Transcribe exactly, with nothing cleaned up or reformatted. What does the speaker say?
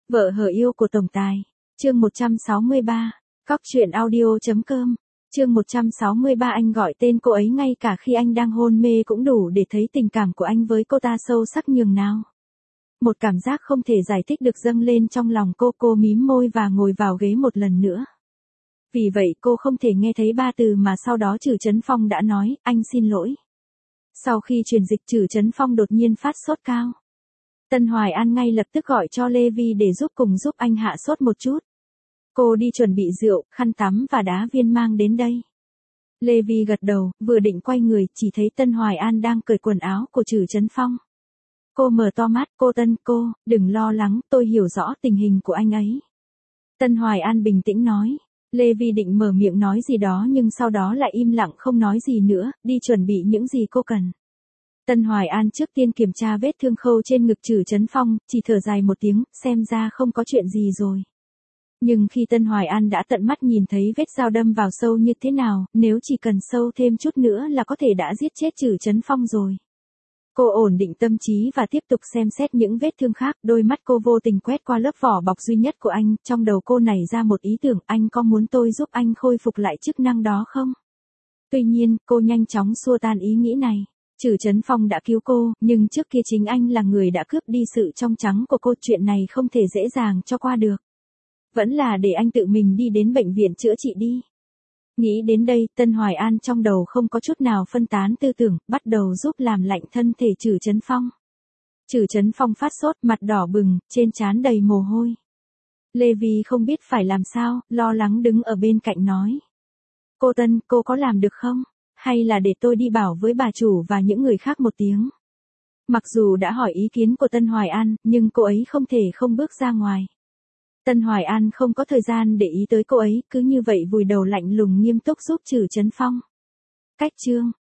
Vợ hờ yêu của tổng tài. Chương một trăm sáu mươi ba. Cóc truyện audio chấm com. Chương một trăm sáu mươi ba. Anh gọi tên cô ấy ngay cả khi anh đang hôn mê cũng đủ để thấy tình cảm của anh với cô ta sâu sắc nhường nào. Một cảm giác không thể giải thích được dâng lên trong lòng cô. Cô mím môi và ngồi vào ghế một lần nữa. Vì vậy cô không thể nghe thấy ba từ mà sau đó Trử Chấn Phong đã nói, anh xin lỗi. Sau khi truyền dịch Trử Chấn Phong đột nhiên phát sốt cao. Tân Hoài An ngay lập tức gọi cho Lê Vi để giúp cùng giúp anh hạ sốt một chút. Cô đi chuẩn bị rượu, khăn tắm và đá viên mang đến đây. Lê Vi gật đầu, vừa định quay người, chỉ thấy Tân Hoài An đang cởi quần áo của Trử Chấn Phong. Cô mở to mắt, cô Tân, cô, đừng lo lắng, tôi hiểu rõ tình hình của anh ấy. Tân Hoài An bình tĩnh nói. Lê Vi định mở miệng nói gì đó nhưng sau đó lại im lặng không nói gì nữa, đi chuẩn bị những gì cô cần. Tân Hoài An trước tiên kiểm tra vết thương khâu trên ngực Trử Chấn Phong, chỉ thở dài một tiếng, xem ra không có chuyện gì rồi. Nhưng khi Tân Hoài An đã tận mắt nhìn thấy vết dao đâm vào sâu như thế nào, nếu chỉ cần sâu thêm chút nữa là có thể đã giết chết Trử Chấn Phong rồi. Cô ổn định tâm trí và tiếp tục xem xét những vết thương khác, đôi mắt cô vô tình quét qua lớp vỏ bọc duy nhất của anh, trong đầu cô nảy ra một ý tưởng, anh có muốn tôi giúp anh khôi phục lại chức năng đó không? Tuy nhiên, cô nhanh chóng xua tan ý nghĩ này. Trử Chấn Phong đã cứu cô, nhưng trước kia chính anh là người đã cướp đi sự trong trắng của cô, chuyện này không thể dễ dàng cho qua được. Vẫn là để anh tự mình đi đến bệnh viện chữa trị đi. Nghĩ đến đây, Tân Hoài An trong đầu không có chút nào phân tán tư tưởng, bắt đầu giúp làm lạnh thân thể Trử Chấn Phong. Trử Chấn Phong phát sốt, mặt đỏ bừng, trên trán đầy mồ hôi. Lê Vi không biết phải làm sao, lo lắng đứng ở bên cạnh nói. Cô Tân, cô có làm được không? Hay là để tôi đi bảo với bà chủ và những người khác một tiếng? Mặc dù đã hỏi ý kiến của Tân Hoài An, nhưng cô ấy không thể không bước ra ngoài. Tân Hoài An không có thời gian để ý tới cô ấy, cứ như vậy vùi đầu lạnh lùng nghiêm túc giúp Trử Chấn Phong. Cách chương